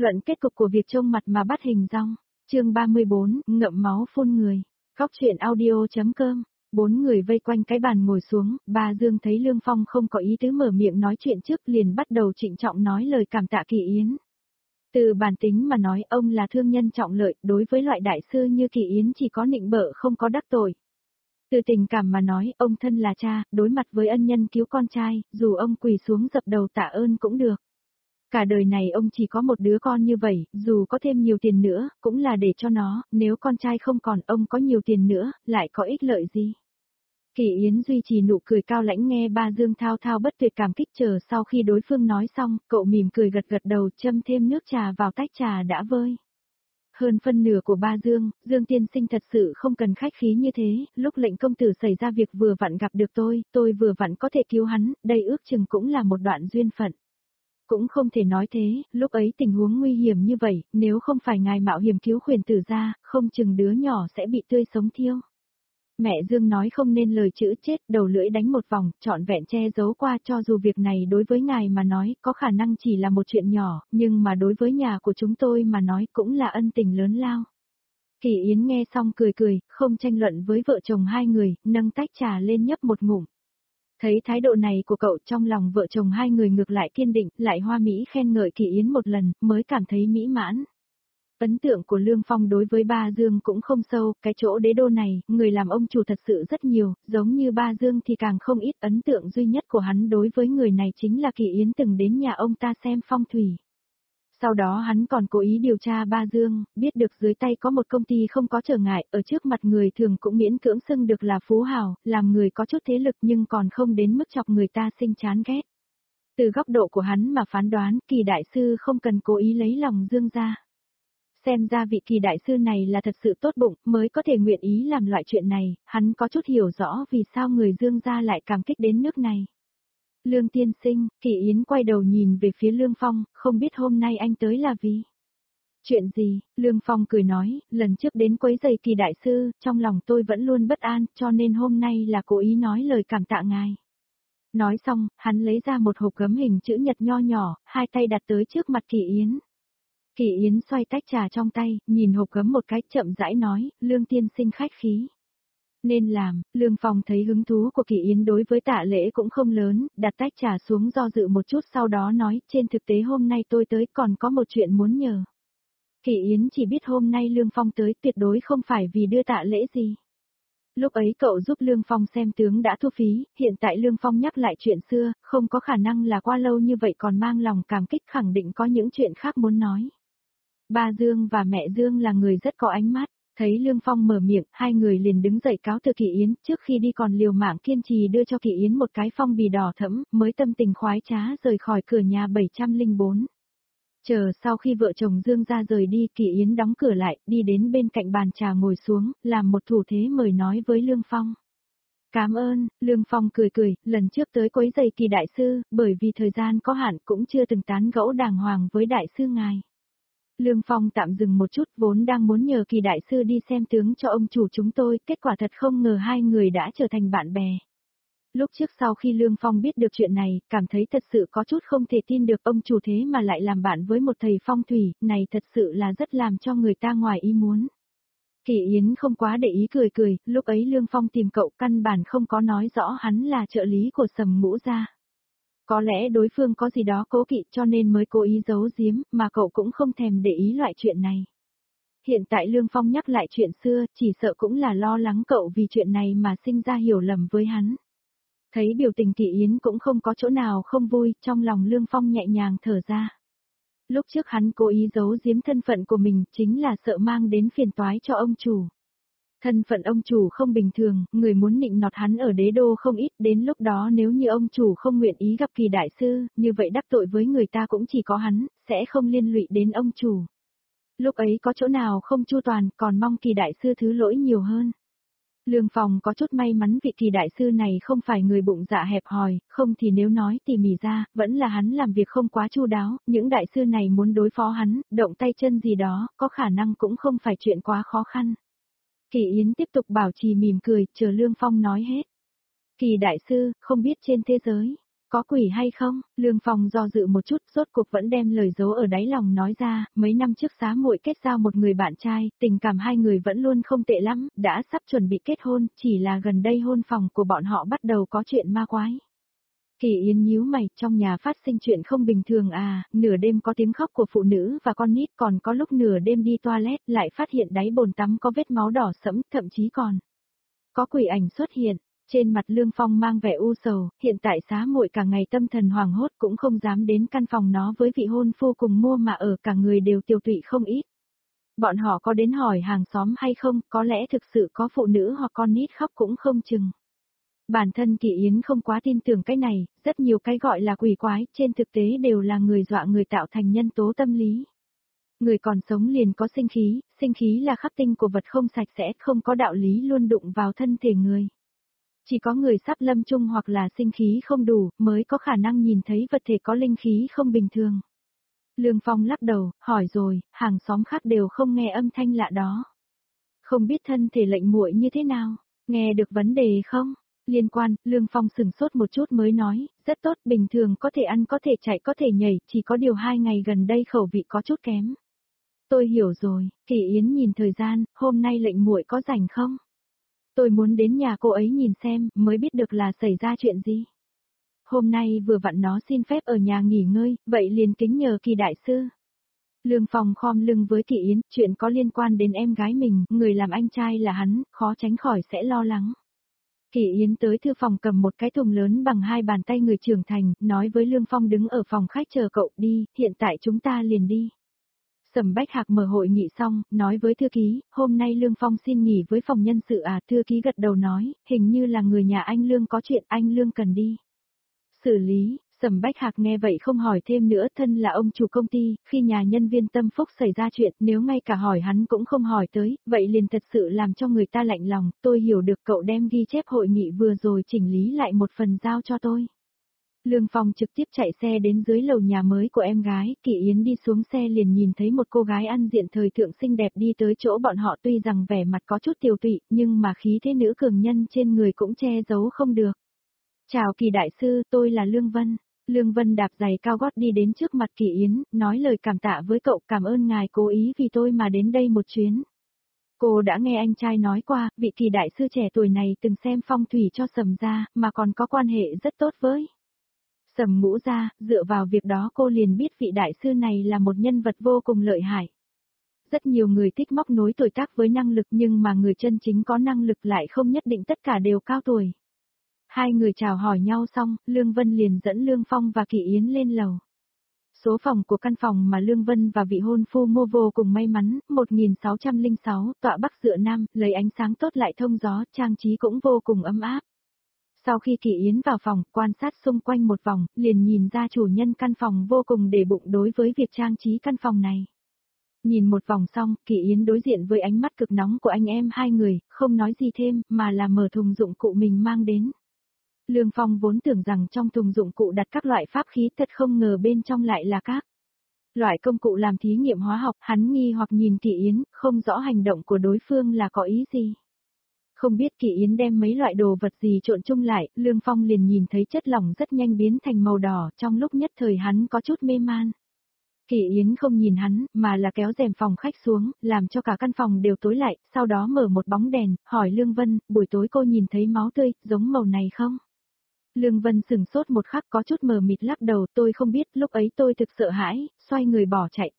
Luận kết cục của việc trông mặt mà bắt hình dong. Chương 34, ngậm máu phun người. Góc truyện audio.com. Bốn người vây quanh cái bàn ngồi xuống, bà Dương thấy Lương Phong không có ý tứ mở miệng nói chuyện trước liền bắt đầu trịnh trọng nói lời cảm tạ Kỳ Yến. Từ bản tính mà nói ông là thương nhân trọng lợi, đối với loại đại sư như Kỳ Yến chỉ có nịnh bợ không có đắc tội. Từ tình cảm mà nói, ông thân là cha, đối mặt với ân nhân cứu con trai, dù ông quỳ xuống dập đầu tạ ơn cũng được. Cả đời này ông chỉ có một đứa con như vậy, dù có thêm nhiều tiền nữa, cũng là để cho nó, nếu con trai không còn ông có nhiều tiền nữa, lại có ích lợi gì. Kỳ Yến duy trì nụ cười cao lãnh nghe ba Dương thao thao bất tuyệt cảm kích, chờ sau khi đối phương nói xong, cậu mỉm cười gật gật đầu châm thêm nước trà vào tách trà đã vơi. Hơn phân nửa của ba Dương, Dương tiên sinh thật sự không cần khách khí như thế, lúc lệnh công tử xảy ra việc vừa vặn gặp được tôi vừa vặn có thể cứu hắn, đây ước chừng cũng là một đoạn duyên phận. Cũng không thể nói thế, lúc ấy tình huống nguy hiểm như vậy, nếu không phải ngài mạo hiểm cứu Khuyển tử ra, không chừng đứa nhỏ sẽ bị tươi sống thiêu. Mẹ Dương nói không nên lời chữ chết, đầu lưỡi đánh một vòng, trọn vẹn che giấu qua, cho dù việc này đối với ngài mà nói có khả năng chỉ là một chuyện nhỏ, nhưng mà đối với nhà của chúng tôi mà nói cũng là ân tình lớn lao. Kỳ Yến nghe xong cười cười, không tranh luận với vợ chồng hai người, nâng tách trà lên nhấp một ngụm. Thấy thái độ này của cậu, trong lòng vợ chồng hai người ngược lại kiên định, lại hoa mỹ khen ngợi Kỳ Yến một lần, mới cảm thấy mỹ mãn. Ấn tượng của Lương Phong đối với ba Dương cũng không sâu, cái chỗ đế đô này, người làm ông chủ thật sự rất nhiều, giống như ba Dương thì càng không ít. Ấn tượng duy nhất của hắn đối với người này chính là Kỳ Yến từng đến nhà ông ta xem phong thủy. Sau đó hắn còn cố ý điều tra ba Dương, biết được dưới tay có một công ty không có trở ngại, ở trước mặt người thường cũng miễn cưỡng xưng được là phú hào, làm người có chút thế lực nhưng còn không đến mức chọc người ta sinh chán ghét. Từ góc độ của hắn mà phán đoán, Kỳ đại sư không cần cố ý lấy lòng Dương ra. Xem ra vị Kỳ đại sư này là thật sự tốt bụng, mới có thể nguyện ý làm loại chuyện này, hắn có chút hiểu rõ vì sao người Dương gia lại cảm kích đến nước này. Lương tiên sinh, Kỳ Yến quay đầu nhìn về phía Lương Phong, không biết hôm nay anh tới là vì. Chuyện gì, Lương Phong cười nói, lần trước đến quấy giày Kỳ đại sư, trong lòng tôi vẫn luôn bất an, cho nên hôm nay là cố ý nói lời cảm tạ ngài. Nói xong, hắn lấy ra một hộp gấm hình chữ nhật nho nhỏ, hai tay đặt tới trước mặt Kỳ Yến. Kỳ Yến xoay tách trà trong tay, nhìn hộp gấm một cái chậm rãi nói, Lương tiên sinh khách khí. Nên làm, Lương Phong thấy hứng thú của Kỳ Yến đối với tạ lễ cũng không lớn, đặt tách trà xuống do dự một chút sau đó nói, trên thực tế hôm nay tôi tới còn có một chuyện muốn nhờ. Kỳ Yến chỉ biết hôm nay Lương Phong tới tuyệt đối không phải vì đưa tạ lễ gì. Lúc ấy cậu giúp Lương Phong xem tướng đã thu phí, hiện tại Lương Phong nhắc lại chuyện xưa, không có khả năng là qua lâu như vậy còn mang lòng cảm kích, khẳng định có những chuyện khác muốn nói. Ba Dương và mẹ Dương là người rất có ánh mắt, thấy Lương Phong mở miệng, hai người liền đứng dậy cáo từ Kỳ Yến, trước khi đi còn liều mạng kiên trì đưa cho Kỳ Yến một cái phong bì đỏ thẫm, mới tâm tình khoái trá rời khỏi cửa nhà 704. Chờ sau khi vợ chồng Dương ra rời đi, Kỳ Yến đóng cửa lại, đi đến bên cạnh bàn trà ngồi xuống, làm một thủ thế mời nói với Lương Phong. Cảm ơn, Lương Phong cười cười, lần trước tới quấy giày Kỳ đại sư, bởi vì thời gian có hạn cũng chưa từng tán gẫu đàng hoàng với đại sư ngài. Lương Phong tạm dừng một chút, vốn đang muốn nhờ Kỳ đại sư đi xem tướng cho ông chủ chúng tôi, kết quả thật không ngờ hai người đã trở thành bạn bè. Lúc trước sau khi Lương Phong biết được chuyện này, cảm thấy thật sự có chút không thể tin được ông chủ thế mà lại làm bạn với một thầy phong thủy, này thật sự là rất làm cho người ta ngoài ý muốn. Kỳ Yến không quá để ý cười cười, lúc ấy Lương Phong tìm cậu căn bản không có nói rõ hắn là trợ lý của Sầm Ngũ gia. Có lẽ đối phương có gì đó cố kỵ cho nên mới cố ý giấu giếm, mà cậu cũng không thèm để ý loại chuyện này. Hiện tại Lương Phong nhắc lại chuyện xưa, chỉ sợ cũng là lo lắng cậu vì chuyện này mà sinh ra hiểu lầm với hắn. Thấy biểu tình Kỳ Yến cũng không có chỗ nào không vui, trong lòng Lương Phong nhẹ nhàng thở ra. Lúc trước hắn cố ý giấu giếm thân phận của mình chính là sợ mang đến phiền toái cho ông chủ. Thân phận ông chủ không bình thường, người muốn nịnh nọt hắn ở đế đô không ít, đến lúc đó nếu như ông chủ không nguyện ý gặp Kỳ đại sư, như vậy đắc tội với người ta cũng chỉ có hắn, sẽ không liên lụy đến ông chủ. Lúc ấy có chỗ nào không chu toàn, còn mong Kỳ đại sư thứ lỗi nhiều hơn. Lương Phong có chút may mắn vị Kỳ đại sư này không phải người bụng dạ hẹp hòi, không thì nếu nói tỉ mỉ ra, vẫn là hắn làm việc không quá chu đáo, những đại sư này muốn đối phó hắn, động tay chân gì đó, có khả năng cũng không phải chuyện quá khó khăn. Kỳ Yến tiếp tục bảo trì mỉm cười, chờ Lương Phong nói hết. Kỳ đại sư, không biết trên thế giới, Có quỷ hay không? Lương Phong do dự một chút, rốt cuộc vẫn đem lời giấu ở đáy lòng nói ra, mấy năm trước xá muội kết giao một người bạn trai, tình cảm hai người vẫn luôn không tệ lắm, đã sắp chuẩn bị kết hôn, chỉ là gần đây hôn phòng của bọn họ bắt đầu có chuyện ma quái. Kỳ Yến nhíu mày, trong nhà phát sinh chuyện không bình thường à, nửa đêm có tiếng khóc của phụ nữ và con nít, còn có lúc nửa đêm đi toilet lại phát hiện đáy bồn tắm có vết máu đỏ sẫm, thậm chí còn có quỷ ảnh xuất hiện. Trên mặt Lương Phong mang vẻ u sầu, hiện tại xá muội cả ngày tâm thần hoảng hốt cũng không dám đến căn phòng nó với vị hôn phu cùng mua mà ở, cả người đều tiêu tụy không ít. Bọn họ có đến hỏi hàng xóm hay không, có lẽ thực sự có phụ nữ hoặc con nít khóc cũng không chừng. Bản thân Kỳ Yến không quá tin tưởng cái này, rất nhiều cái gọi là quỷ quái, trên thực tế đều là người dọa người tạo thành nhân tố tâm lý. Người còn sống liền có sinh khí là khắc tinh của vật không sạch sẽ, không có đạo lý luôn đụng vào thân thể người. Chỉ có người sắp lâm chung hoặc là sinh khí không đủ, mới có khả năng nhìn thấy vật thể có linh khí không bình thường. Lương Phong lắc đầu, hỏi rồi, hàng xóm khác đều không nghe âm thanh lạ đó. Không biết thân thể lệnh muội như thế nào, nghe được vấn đề không? Liên quan, Lương Phong sừng sốt một chút mới nói, rất tốt, bình thường có thể ăn có thể chạy có thể nhảy, chỉ có điều 2 ngày gần đây khẩu vị có chút kém. Tôi hiểu rồi, Kỳ Yến nhìn thời gian, hôm nay lệnh muội có rảnh không? Tôi muốn đến nhà cô ấy nhìn xem, mới biết được là xảy ra chuyện gì. Hôm nay vừa vặn nó xin phép ở nhà nghỉ ngơi, vậy liền kính nhờ Kỳ đại sư. Lương Phong khom lưng với Kỳ Yến, chuyện có liên quan đến em gái mình, người làm anh trai là hắn, khó tránh khỏi sẽ lo lắng. Kỳ Yến tới thư phòng cầm một cái thùng lớn bằng 2 bàn tay người trưởng thành, nói với Lương Phong đứng ở phòng khách chờ cậu đi, hiện tại chúng ta liền đi. Sầm Bách Hạc mở hội nghị xong, nói với thư ký, hôm nay Lương Phong xin nghỉ với phòng nhân sự à, thư ký gật đầu nói, hình như là người nhà anh Lương có chuyện anh Lương cần đi xử lý. Sầm Bách Hạc nghe vậy không hỏi thêm nữa, thân là ông chủ công ty, khi nhà nhân viên Tâm Phúc xảy ra chuyện, nếu ngay cả hỏi hắn cũng không hỏi tới, vậy liền thật sự làm cho người ta lạnh lòng, tôi hiểu được cậu đem ghi chép hội nghị vừa rồi chỉnh lý lại một phần giao cho tôi. Lương Phong trực tiếp chạy xe đến dưới lầu nhà mới của em gái, Kỳ Yến đi xuống xe liền nhìn thấy một cô gái ăn diện thời thượng xinh đẹp đi tới chỗ bọn họ, tuy rằng vẻ mặt có chút tiều tụy, nhưng mà khí thế nữ cường nhân trên người cũng che giấu không được. Chào Kỳ đại sư, tôi là Lương Vân. Lương Vân đạp giày cao gót đi đến trước mặt Kỳ Yến, nói lời cảm tạ với cậu, cảm ơn ngài cố ý vì tôi mà đến đây một chuyến. Cô đã nghe anh trai nói qua, vị Kỳ đại sư trẻ tuổi này từng xem phong thủy cho Sầm gia, mà còn có quan hệ rất tốt với Sầm Ngũ gia, dựa vào việc đó cô liền biết vị đại sư này là một nhân vật vô cùng lợi hại. Rất nhiều người thích móc nối tuổi tác với năng lực, nhưng mà người chân chính có năng lực lại không nhất định tất cả đều cao tuổi. Hai người chào hỏi nhau xong, Lương Vân liền dẫn Lương Phong và Kỳ Yến lên lầu. Số phòng của căn phòng mà Lương Vân và vị hôn phu mua vô cùng may mắn, 1606, tọa bắc dựa nam, lấy ánh sáng tốt lại thông gió, trang trí cũng vô cùng ấm áp. Sau khi Kỳ Yến vào phòng, quan sát xung quanh một vòng, liền nhìn ra chủ nhân căn phòng vô cùng để bụng đối với việc trang trí căn phòng này. Nhìn một vòng xong, Kỳ Yến đối diện với ánh mắt cực nóng của anh em hai người, không nói gì thêm, mà là mở thùng dụng cụ mình mang đến. Lương Phong vốn tưởng rằng trong thùng dụng cụ đặt các loại pháp khí, thật không ngờ bên trong lại là các loại công cụ làm thí nghiệm hóa học, hắn nghi hoặc nhìn Kỳ Yến, không rõ hành động của đối phương là có ý gì. Không biết Kỳ Yến đem mấy loại đồ vật gì trộn chung lại, Lương Phong liền nhìn thấy chất lỏng rất nhanh biến thành màu đỏ, trong lúc nhất thời hắn có chút mê man. Kỳ Yến không nhìn hắn, mà là kéo rèm phòng khách xuống, làm cho cả căn phòng đều tối lại, sau đó mở một bóng đèn, hỏi Lương Vân, buổi tối cô nhìn thấy máu tươi, giống màu này không? Lương Vân sừng sốt một khắc có chút mờ mịt lắc đầu, tôi không biết, lúc ấy tôi thực sợ hãi, xoay người bỏ chạy,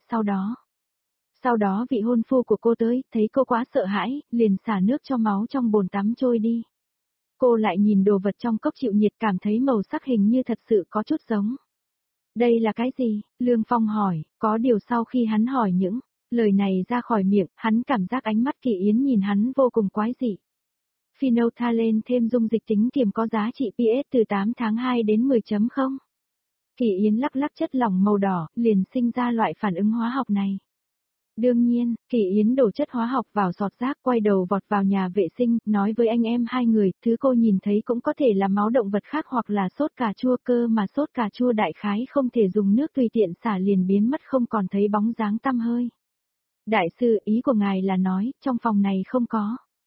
Sau đó vị hôn phu của cô tới, thấy cô quá sợ hãi, liền xả nước cho máu trong bồn tắm trôi đi. Cô lại nhìn đồ vật trong cốc chịu nhiệt, cảm thấy màu sắc hình như thật sự có chút giống. Đây là cái gì? Lương Phong hỏi, có điều sau khi hắn hỏi những lời này ra khỏi miệng, hắn cảm giác ánh mắt Kỳ Yến nhìn hắn vô cùng quái dị. Phenolphthalein thêm dung dịch tính kiềm có giá trị pH từ 8 tháng 2 đến 10.0. Kỳ Yến lắc lắc chất lỏng màu đỏ, liền sinh ra loại phản ứng hóa học này. Đương nhiên, Kỳ Yến đổ chất hóa học vào giọt rác, quay đầu vọt vào nhà vệ sinh, nói với anh em hai người, thứ cô nhìn thấy cũng có thể là máu động vật khác hoặc là sốt cà chua, cơ mà sốt cà chua đại khái không thể dùng nước tùy tiện xả liền biến mất, không còn thấy bóng dáng tăm hơi. Đại sư, ý của ngài là nói, trong phòng này không có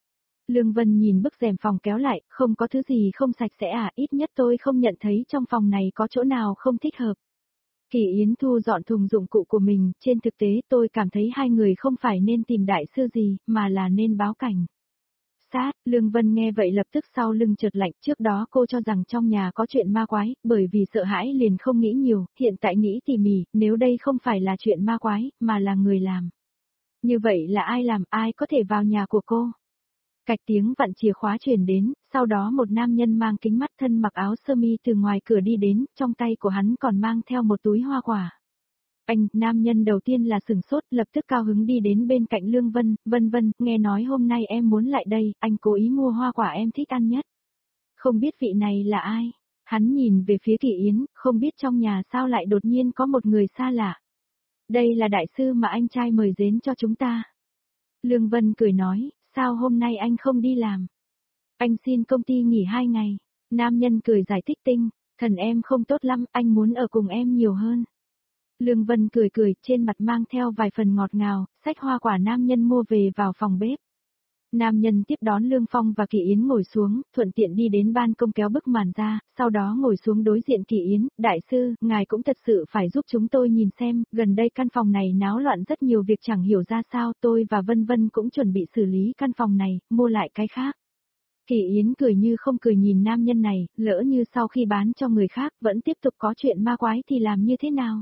Lương Vân nhìn bức rèm phòng kéo lại, không có thứ gì không sạch sẽ à, ít nhất tôi không nhận thấy trong phòng này có chỗ nào không thích hợp. Kỳ Yến thu dọn thùng dụng cụ của mình, trên thực tế tôi cảm thấy hai người không phải nên tìm đại sư gì, mà là nên báo cảnh. Sát, Lương Vân nghe vậy lập tức sau lưng chợt lạnh, trước đó cô cho rằng trong nhà có chuyện ma quái, bởi vì sợ hãi liền không nghĩ nhiều, hiện tại nghĩ tỉ mỉ, nếu đây không phải là chuyện ma quái, mà là người làm. Như vậy là ai làm, ai có thể vào nhà của cô? Cạch tiếng vặn chìa khóa truyền đến, sau đó một nam nhân mang kính mắt thân mặc áo sơ mi từ ngoài cửa đi đến, trong tay của hắn còn mang theo một túi hoa quả. Anh, nam nhân đầu tiên là sửng sốt, lập tức cao hứng đi đến bên cạnh Lương Vân, Vân, nghe nói hôm nay em muốn lại đây, anh cố ý mua hoa quả em thích ăn nhất. Không biết vị này là ai? Hắn nhìn về phía Kỳ Yến, không biết trong nhà sao lại đột nhiên có một người xa lạ. Đây là đại sư mà anh trai mời đến cho chúng ta. Lương Vân cười nói, sao hôm nay anh không đi làm? Anh xin công ty nghỉ 2 ngày. Nam nhân cười giải thích tinh, thần em không tốt lắm, anh muốn ở cùng em nhiều hơn. Lương Vân cười, trên mặt mang theo vài phần ngọt ngào, xách hoa quả nam nhân mua về vào phòng bếp. Nam nhân tiếp đón Lương Phong và Kỳ Yến ngồi xuống, thuận tiện đi đến ban công kéo bức màn ra, sau đó ngồi xuống đối diện Kỳ Yến, đại sư, ngài cũng thật sự phải giúp chúng tôi nhìn xem, gần đây căn phòng này náo loạn rất nhiều việc chẳng hiểu ra sao, tôi và Vân cũng chuẩn bị xử lý căn phòng này, mua lại cái khác. Kỳ Yến cười như không cười nhìn nam nhân này, lỡ như sau khi bán cho người khác vẫn tiếp tục có chuyện ma quái thì làm như thế nào?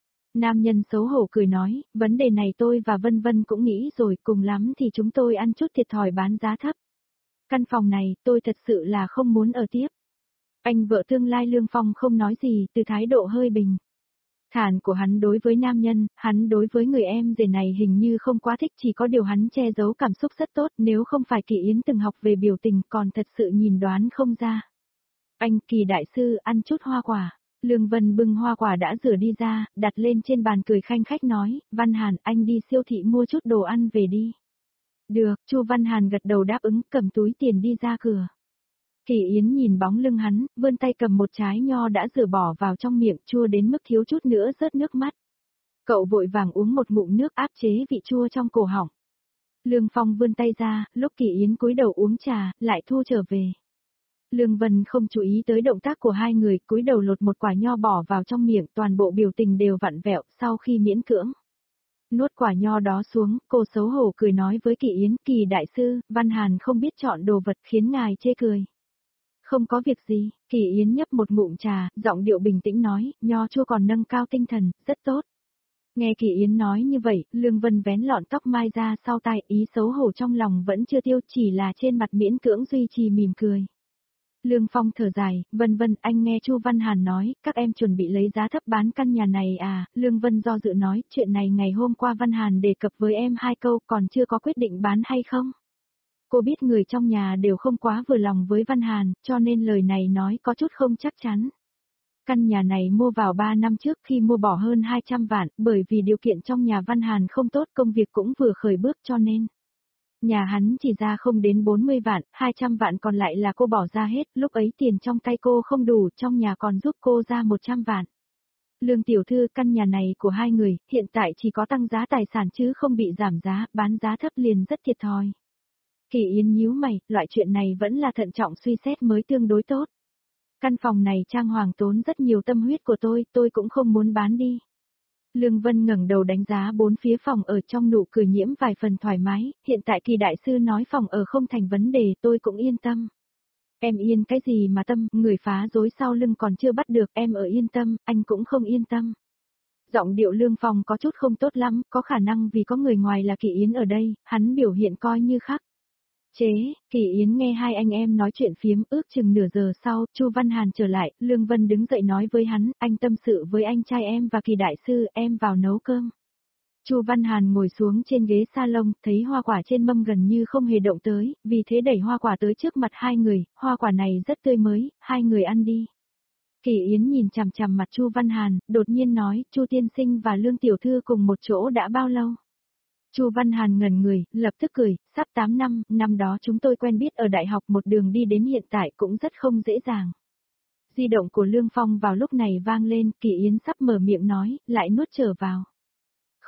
Nam nhân xấu hổ cười nói, vấn đề này tôi và Vân cũng nghĩ rồi, cùng lắm thì chúng tôi ăn chút thiệt thòi bán giá thấp. Căn phòng này, tôi thật sự là không muốn ở tiếp. Anh vợ tương lai Lương Phong không nói gì, từ thái độ hơi bình thản của hắn đối với nam nhân, hắn đối với người em rể này hình như không quá thích, chỉ có điều hắn che giấu cảm xúc rất tốt, nếu không phải Kỳ Yến từng học về biểu tình còn thật sự nhìn đoán không ra. Anh, Kỳ đại sư, ăn chút hoa quả. Lương Vân bưng hoa quả đã rửa đi ra, đặt lên trên bàn cười khanh khách nói, Văn Hàn, anh đi siêu thị mua chút đồ ăn về đi. Được, Chu Văn Hàn gật đầu đáp ứng, cầm túi tiền đi ra cửa. Kỳ Yến nhìn bóng lưng hắn, vươn tay cầm một trái nho đã rửa bỏ vào trong miệng, chua đến mức thiếu chút nữa rớt nước mắt. Cậu vội vàng uống một ngụm nước áp chế vị chua trong cổ họng. Lương Phong vươn tay ra, lúc Kỳ Yến cúi đầu uống trà, lại thu trở về. Lương Vân không chú ý tới động tác của hai người, cúi đầu lột một quả nho bỏ vào trong miệng, toàn bộ biểu tình đều vặn vẹo, sau khi miễn cưỡng nuốt quả nho đó xuống, cô xấu hổ cười nói với Kỳ Yến, Kỳ đại sư, Văn Hàn không biết chọn đồ vật khiến ngài chê cười. Không có việc gì, Kỳ Yến nhấp một ngụm trà, giọng điệu bình tĩnh nói, nho chua còn nâng cao tinh thần, rất tốt. Nghe Kỳ Yến nói như vậy, Lương Vân vén lọn tóc mai ra sau tai, ý xấu hổ trong lòng vẫn chưa tiêu, chỉ là trên mặt miễn cưỡng duy trì mỉm cười. Lương Phong thở dài, Vân, anh nghe Chu Văn Hàn nói, các em chuẩn bị lấy giá thấp bán căn nhà này à, Lương Vân do dự nói, chuyện này ngày hôm qua Văn Hàn đề cập với em 2 câu còn chưa có quyết định bán hay không? Cô biết người trong nhà đều không quá vừa lòng với Văn Hàn, cho nên lời này nói có chút không chắc chắn. Căn nhà này mua vào 3 năm trước khi mua bỏ hơn 200 vạn, bởi vì điều kiện trong nhà Văn Hàn không tốt, công việc cũng vừa khởi bước cho nên. Nhà hắn chỉ ra không đến 40 vạn, 200 vạn còn lại là cô bỏ ra hết, lúc ấy tiền trong tay cô không đủ, trong nhà còn giúp cô ra 100 vạn. Lương tiểu thư, căn nhà này của hai người, hiện tại chỉ có tăng giá tài sản chứ không bị giảm giá, bán giá thấp liền rất thiệt thòi. Kỳ Yến nhíu mày, loại chuyện này vẫn là thận trọng suy xét mới tương đối tốt. Căn phòng này trang hoàng tốn rất nhiều tâm huyết của tôi cũng không muốn bán đi. Lương Vân ngẩng đầu đánh giá bốn phía phòng ở, trong nụ cười nhiễm vài phần thoải mái, hiện tại Kỳ đại sư nói phòng ở không thành vấn đề, tôi cũng yên tâm. Em yên cái gì mà tâm, người phá rối sau lưng còn chưa bắt được, em ở yên tâm, anh cũng không yên tâm. Giọng điệu Lương Phong có chút không tốt lắm, có khả năng vì có người ngoài là Kỳ Yến ở đây, hắn biểu hiện coi như khác. Chế, Kỳ Yến nghe hai anh em nói chuyện phiếm, ước chừng nửa giờ sau, Chu Văn Hàn trở lại, Lương Vân đứng dậy nói với hắn, anh tâm sự với anh trai em và Kỳ đại sư, em vào nấu cơm. Chu Văn Hàn ngồi xuống trên ghế salon, thấy hoa quả trên mâm gần như không hề động tới, vì thế đẩy hoa quả tới trước mặt hai người, hoa quả này rất tươi mới, hai người ăn đi. Kỳ Yến nhìn chằm chằm mặt Chu Văn Hàn, đột nhiên nói, Chu tiên sinh và Lương tiểu thư cùng một chỗ đã bao lâu? Chu Văn Hàn ngẩn người, lập tức cười, sắp 8 năm, năm đó chúng tôi quen biết ở đại học, một đường đi đến hiện tại cũng rất không dễ dàng. Di động của Lương Phong vào lúc này vang lên, Kỳ Yến sắp mở miệng nói, lại nuốt trở vào.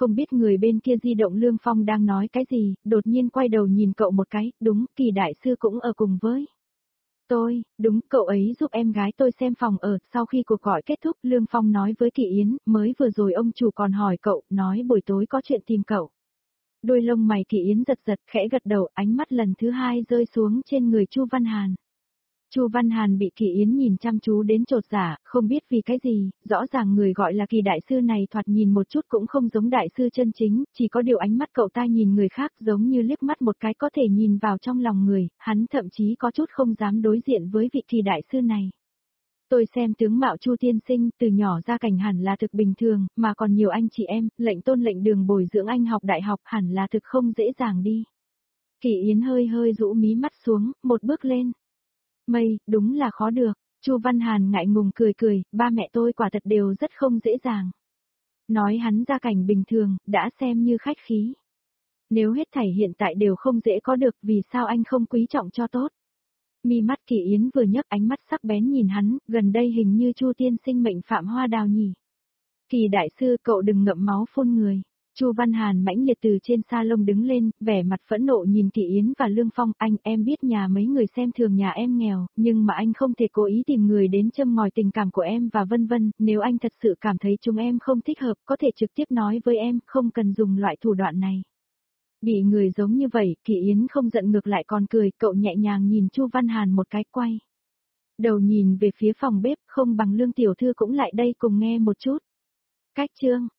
không biết người bên kia di động Lương Phong đang nói cái gì, đột nhiên quay đầu nhìn cậu một cái, đúng, Kỳ đại sư cũng ở cùng với tôi, đúng, cậu ấy giúp em gái tôi xem phòng ở, sau khi cuộc gọi kết thúc, Lương Phong nói với Kỳ Yến, mới vừa rồi ông chủ còn hỏi cậu, nói buổi tối có chuyện tìm cậu. Đôi lông mày Kỳ Yến giật giật, khẽ gật đầu, ánh mắt lần thứ hai rơi xuống trên người Chu Văn Hàn. Chu Văn Hàn bị Kỳ Yến nhìn chăm chú đến chột dạ, không biết vì cái gì, rõ ràng người gọi là Kỳ đại sư này thoạt nhìn một chút cũng không giống đại sư chân chính, chỉ có điều ánh mắt cậu ta nhìn người khác giống như liếc mắt một cái có thể nhìn vào trong lòng người, hắn thậm chí có chút không dám đối diện với vị Kỳ đại sư này. Tôi xem tướng mạo Chu tiên sinh, từ nhỏ ra cảnh hẳn là thực bình thường, mà còn nhiều anh chị em, lệnh tôn lệnh đường bồi dưỡng anh học đại học hẳn là thực không dễ dàng đi. Kỳ Yến hơi hơi rũ mí mắt xuống, một bước lên. Mây, đúng là khó được. Chu Văn Hàn ngại ngùng cười cười, ba mẹ tôi quả thật đều rất không dễ dàng. Nói hắn gia cảnh bình thường, đã xem như khách khí. Nếu hết thảy hiện tại đều không dễ có được, vì sao anh không quý trọng cho tốt? Mi mắt Kỳ Yến vừa nhấc, ánh mắt sắc bén nhìn hắn, gần đây hình như Chu tiên sinh mệnh phạm hoa đào nhỉ. Kỳ đại sư, cậu đừng ngậm máu phun người. Chu Văn Hàn mãnh liệt từ trên salon đứng lên, vẻ mặt phẫn nộ nhìn Kỳ Yến và Lương Phong, anh, em biết nhà mấy người xem thường nhà em nghèo, nhưng mà anh không thể cố ý tìm người đến châm ngòi tình cảm của em và vân vân, nếu anh thật sự cảm thấy chúng em không thích hợp, có thể trực tiếp nói với em, không cần dùng loại thủ đoạn này. Bị người giống như vậy, Kỳ Yến không giận ngược lại còn cười, cậu nhẹ nhàng nhìn Chu Văn Hàn một cái, quay đầu nhìn về phía phòng bếp, không bằng Lương tiểu thư cũng lại đây cùng nghe một chút. Cách chương